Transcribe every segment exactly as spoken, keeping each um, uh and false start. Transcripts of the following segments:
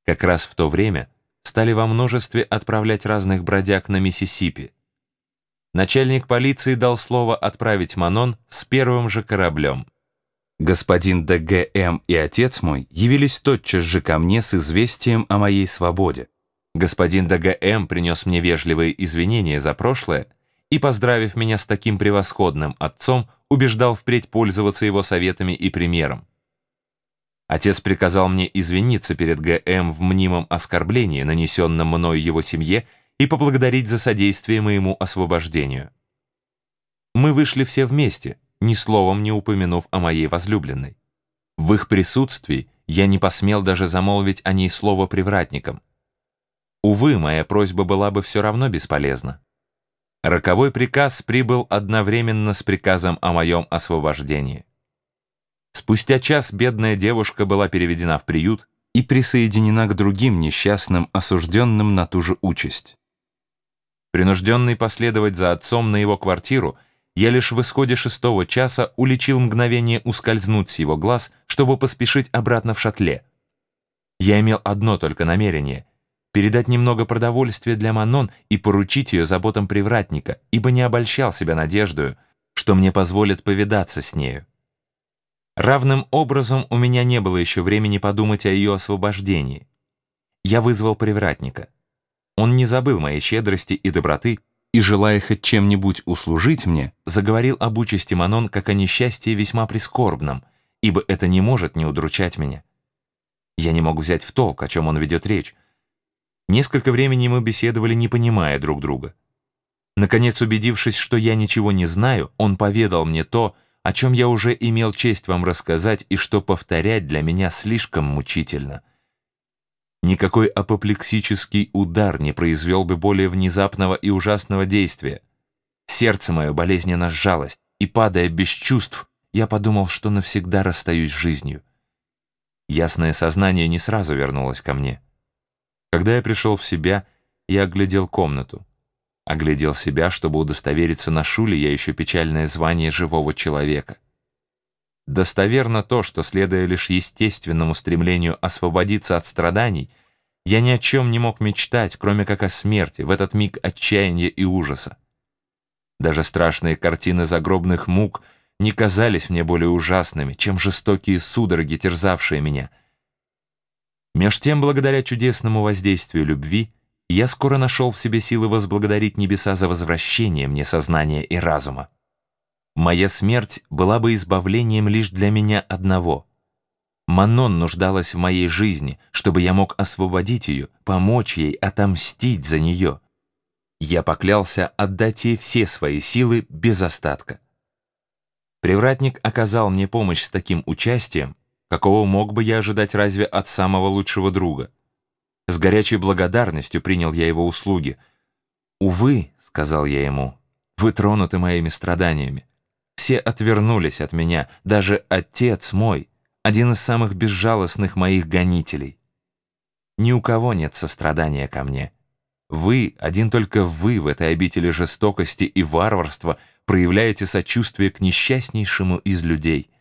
Как раз в то время стали во множестве отправлять разных бродяг на Миссисипи. Начальник полиции дал слово отправить Манон с первым же кораблем. Господин Д Г М и отец мой явились тотчас же ко мне с известием о моей свободе. Господин Д Г М принес мне вежливые извинения за прошлое и, поздравив меня с таким превосходным отцом, убеждал впредь пользоваться его советами и примером. Отец приказал мне извиниться перед Г М в мнимом оскорблении, нанесенном мною его семье, и поблагодарить за содействие моему освобождению. Мы вышли все вместе, ни словом не упомянув о моей возлюбленной. В их присутствии я не посмел даже замолвить о ней слово привратникам. Увы, моя просьба была бы все равно бесполезна. Роковой приказ прибыл одновременно с приказом о моем освобождении. Спустя час бедная девушка была переведена в приют и присоединена к другим несчастным, осужденным на ту же участь. Принужденный последовать за отцом на его квартиру, я лишь в исходе шестого часа уличил мгновение ускользнуть с его глаз, чтобы поспешить обратно в шатле. Я имел одно только намерение — передать немного продовольствия для Манон и поручить ее заботам привратника, ибо не обольщал себя надеждою, что мне позволят повидаться с нею. Равным образом у меня не было еще времени подумать о ее освобождении. Я вызвал привратника. Он не забыл моей щедрости и доброты, и, желая хоть чем-нибудь услужить мне, заговорил об участи Манон как о несчастье весьма прискорбном, ибо это не может не удручать меня. Я не мог взять в толк, о чем он ведет речь. Несколько времени мы беседовали, не понимая друг друга. Наконец, убедившись, что я ничего не знаю, он поведал мне то, о чем я уже имел честь вам рассказать и что повторять для меня слишком мучительно. Никакой апоплексический удар не произвел бы более внезапного и ужасного действия. Сердце мое болезненно сжалось, и, падая без чувств, я подумал, что навсегда расстаюсь с жизнью. Ясное сознание не сразу вернулось ко мне. Когда я пришел в себя, я оглядел комнату. Оглядел себя, чтобы удостовериться, ношу ли я еще печальное звание живого человека. Достоверно то, что, следуя лишь естественному стремлению освободиться от страданий, я ни о чем не мог мечтать, кроме как о смерти, в этот миг отчаяния и ужаса. Даже страшные картины загробных мук не казались мне более ужасными, чем жестокие судороги, терзавшие меня. Меж тем, благодаря чудесному воздействию любви, я скоро нашел в себе силы возблагодарить небеса за возвращение мне сознания и разума. Моя смерть была бы избавлением лишь для меня одного. Манон нуждалась в моей жизни, чтобы я мог освободить ее, помочь ей, отомстить за нее. Я поклялся отдать ей все свои силы без остатка. Привратник оказал мне помощь с таким участием, какого мог бы я ожидать разве от самого лучшего друга. С горячей благодарностью принял я его услуги. «Увы», — сказал я ему, — «вы тронуты моими страданиями. Все отвернулись от меня, даже отец мой, один из самых безжалостных моих гонителей. Ни у кого нет сострадания ко мне. Вы, один только вы в этой обители жестокости и варварства проявляете сочувствие к несчастнейшему из людей».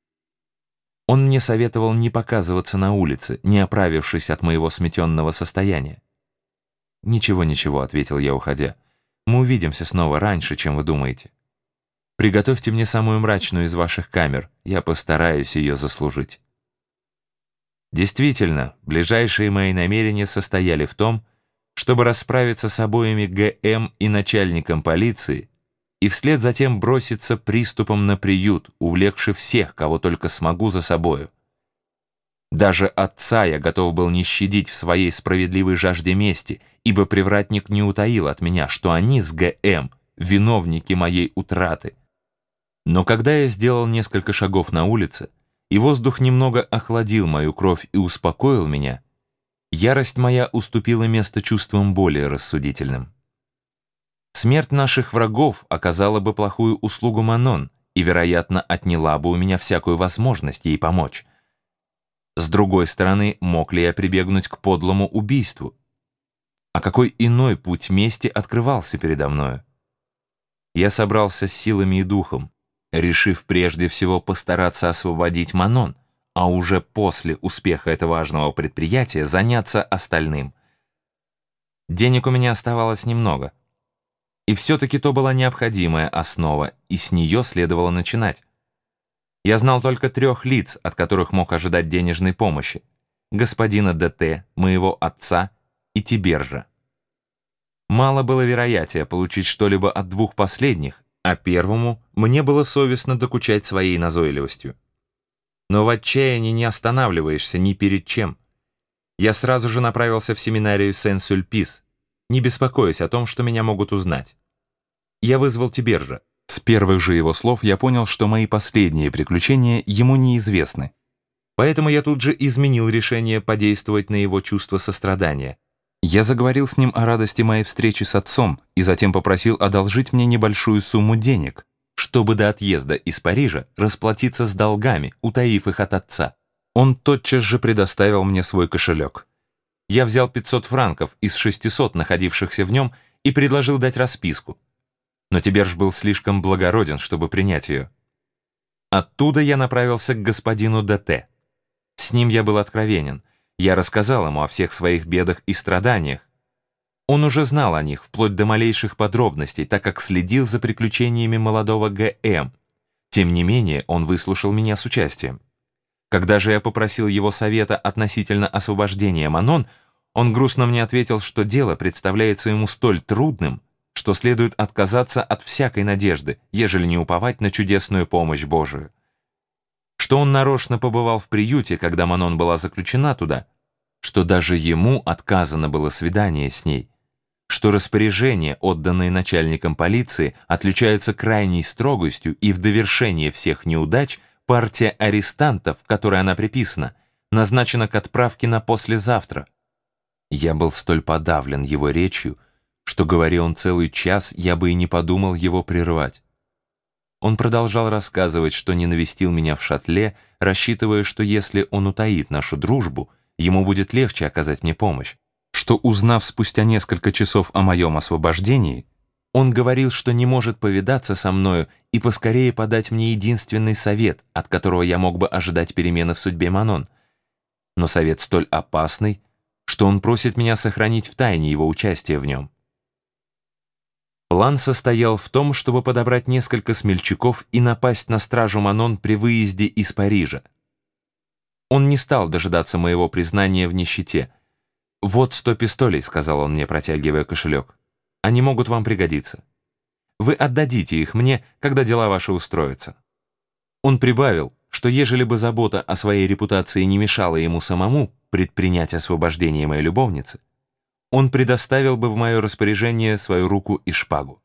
Он мне советовал не показываться на улице, не оправившись от моего сметенного состояния. «Ничего, ничего», — ответил я, уходя. «Мы увидимся снова раньше, чем вы думаете. Приготовьте мне самую мрачную из ваших камер, я постараюсь ее заслужить». Действительно, ближайшие мои намерения состояли в том, чтобы расправиться с обоими Г М и начальником полиции, и вслед затем броситься приступом на приют, увлекши всех, кого только смогу, за собою. Даже отца я готов был не щадить в своей справедливой жажде мести, ибо привратник не утаил от меня, что они с Г М виновники моей утраты. Но когда я сделал несколько шагов на улице, и воздух немного охладил мою кровь и успокоил меня, ярость моя уступила место чувствам более рассудительным. Смерть наших врагов оказала бы плохую услугу Манон и, вероятно, отняла бы у меня всякую возможность ей помочь. С другой стороны, мог ли я прибегнуть к подлому убийству? А какой иной путь мести открывался передо мною? Я собрался с силами и духом, решив прежде всего постараться освободить Манон, а уже после успеха этого важного предприятия заняться остальным. Денег у меня оставалось немного. И все-таки то была необходимая основа, и с нее следовало начинать. Я знал только трех лиц, от которых мог ожидать денежной помощи: господина ДТ, моего отца и Тибержа. Мало было вероятия получить что-либо от двух последних, а первому мне было совестно докучать своей назойливостью. Но в отчаянии не останавливаешься ни перед чем. Я сразу же направился в семинарию Сен-Сюльпис, не беспокоясь о том, что меня могут узнать. Я вызвал Тибержа. С первых же его слов я понял, что мои последние приключения ему неизвестны. Поэтому я тут же изменил решение подействовать на его чувство сострадания. Я заговорил с ним о радости моей встречи с отцом и затем попросил одолжить мне небольшую сумму денег, чтобы до отъезда из Парижа расплатиться с долгами, утаив их от отца. Он тотчас же предоставил мне свой кошелек. Я взял пятьсот франков из шестисот, находившихся в нем, и предложил дать расписку. Но Тиберж был слишком благороден, чтобы принять ее. Оттуда я направился к господину ДТ. С ним я был откровенен. Я рассказал ему о всех своих бедах и страданиях. Он уже знал о них, вплоть до малейших подробностей, так как следил за приключениями молодого ГМ. Тем не менее, он выслушал меня с участием. Когда же я попросил его совета относительно освобождения Манон, он грустно мне ответил, что дело представляется ему столь трудным, что следует отказаться от всякой надежды, ежели не уповать на чудесную помощь Божию. Что он нарочно побывал в приюте, когда Манон была заключена туда, что даже ему отказано было свидание с ней, что распоряжения, отданные начальником полиции, отличаются крайней строгостью, и в довершение всех неудач партия арестантов, которой она приписана, назначена к отправке на послезавтра. Я был столь подавлен его речью, что, говоря он целый час, я бы и не подумал его прервать. Он продолжал рассказывать, что не навестил меня в шатле, рассчитывая, что если он утаит нашу дружбу, ему будет легче оказать мне помощь, что, узнав спустя несколько часов о моем освобождении, он говорил, что не может повидаться со мною и поскорее подать мне единственный совет, от которого я мог бы ожидать перемены в судьбе Манон. Но совет столь опасный, что он просит меня сохранить в тайне его участие в нем. План состоял в том, чтобы подобрать несколько смельчаков и напасть на стражу Манон при выезде из Парижа. Он не стал дожидаться моего признания в нищете. «Вот сто пистолей», — сказал он мне, протягивая кошелек. «Они могут вам пригодиться. Вы отдадите их мне, когда дела ваши устроятся». Он прибавил, что ежели бы забота о своей репутации не мешала ему самому предпринять освобождение моей любовницы, он предоставил бы в мое распоряжение свою руку и шпагу.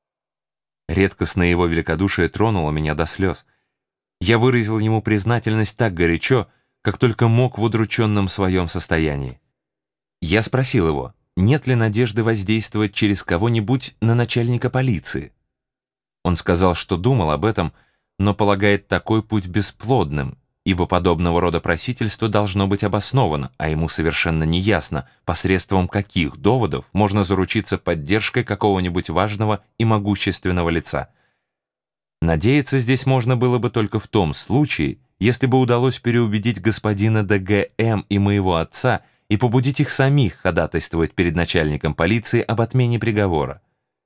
Редкостное его великодушие тронуло меня до слез. Я выразил ему признательность так горячо, как только мог в удрученном своем состоянии. Я спросил его, нет ли надежды воздействовать через кого-нибудь на начальника полиции. Он сказал, что думал об этом, но полагает такой путь бесплодным, ибо подобного рода просительство должно быть обосновано, а ему совершенно неясно, посредством каких доводов можно заручиться поддержкой какого-нибудь важного и могущественного лица. Надеяться здесь можно было бы только в том случае, если бы удалось переубедить господина ДГМ и моего отца и побудить их самих ходатайствовать перед начальником полиции об отмене приговора.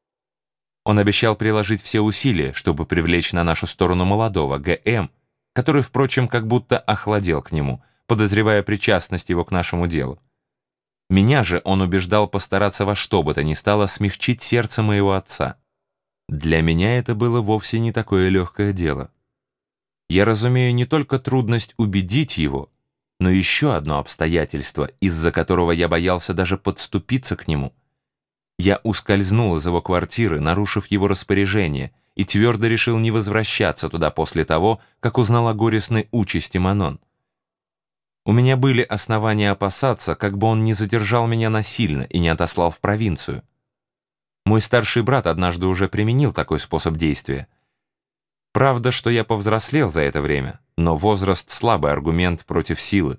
Он обещал приложить все усилия, чтобы привлечь на нашу сторону молодого ГМ, который, впрочем, как будто охладел к нему, подозревая причастность его к нашему делу. Меня же он убеждал постараться во что бы то ни стало смягчить сердце моего отца. Для меня это было вовсе не такое легкое дело. Я разумею не только трудность убедить его, но еще одно обстоятельство, из-за которого я боялся даже подступиться к нему. Я ускользнул из его квартиры, нарушив его распоряжение, и твердо решил не возвращаться туда после того, как узнал о горестной участи Манон. У меня были основания опасаться, как бы он не задержал меня насильно и не отослал в провинцию. Мой старший брат однажды уже применил такой способ действия. Правда, что я повзрослел за это время, но возраст — слабый аргумент против силы.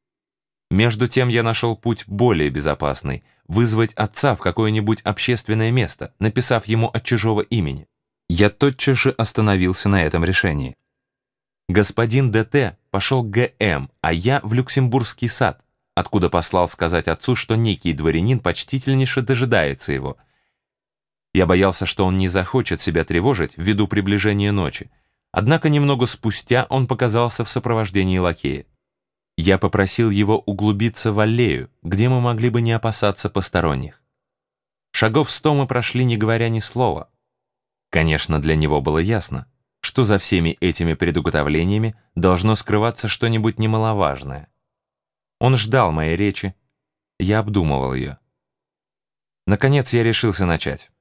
Между тем я нашел путь более безопасный — вызвать отца в какое-нибудь общественное место, написав ему от чужого имени. Я тотчас же остановился на этом решении. Господин ДТ пошел к ГМ, а я в Люксембургский сад, откуда послал сказать отцу, что некий дворянин почтительнейше дожидается его. Я боялся, что он не захочет себя тревожить ввиду приближения ночи, однако немного спустя он показался в сопровождении лакея. Я попросил его углубиться в аллею, где мы могли бы не опасаться посторонних. Шагов сто мы прошли, не говоря ни слова. Конечно, для него было ясно, что за всеми этими предуготовлениями должно скрываться что-нибудь немаловажное. Он ждал моей речи, я обдумывал ее. Наконец я решился начать.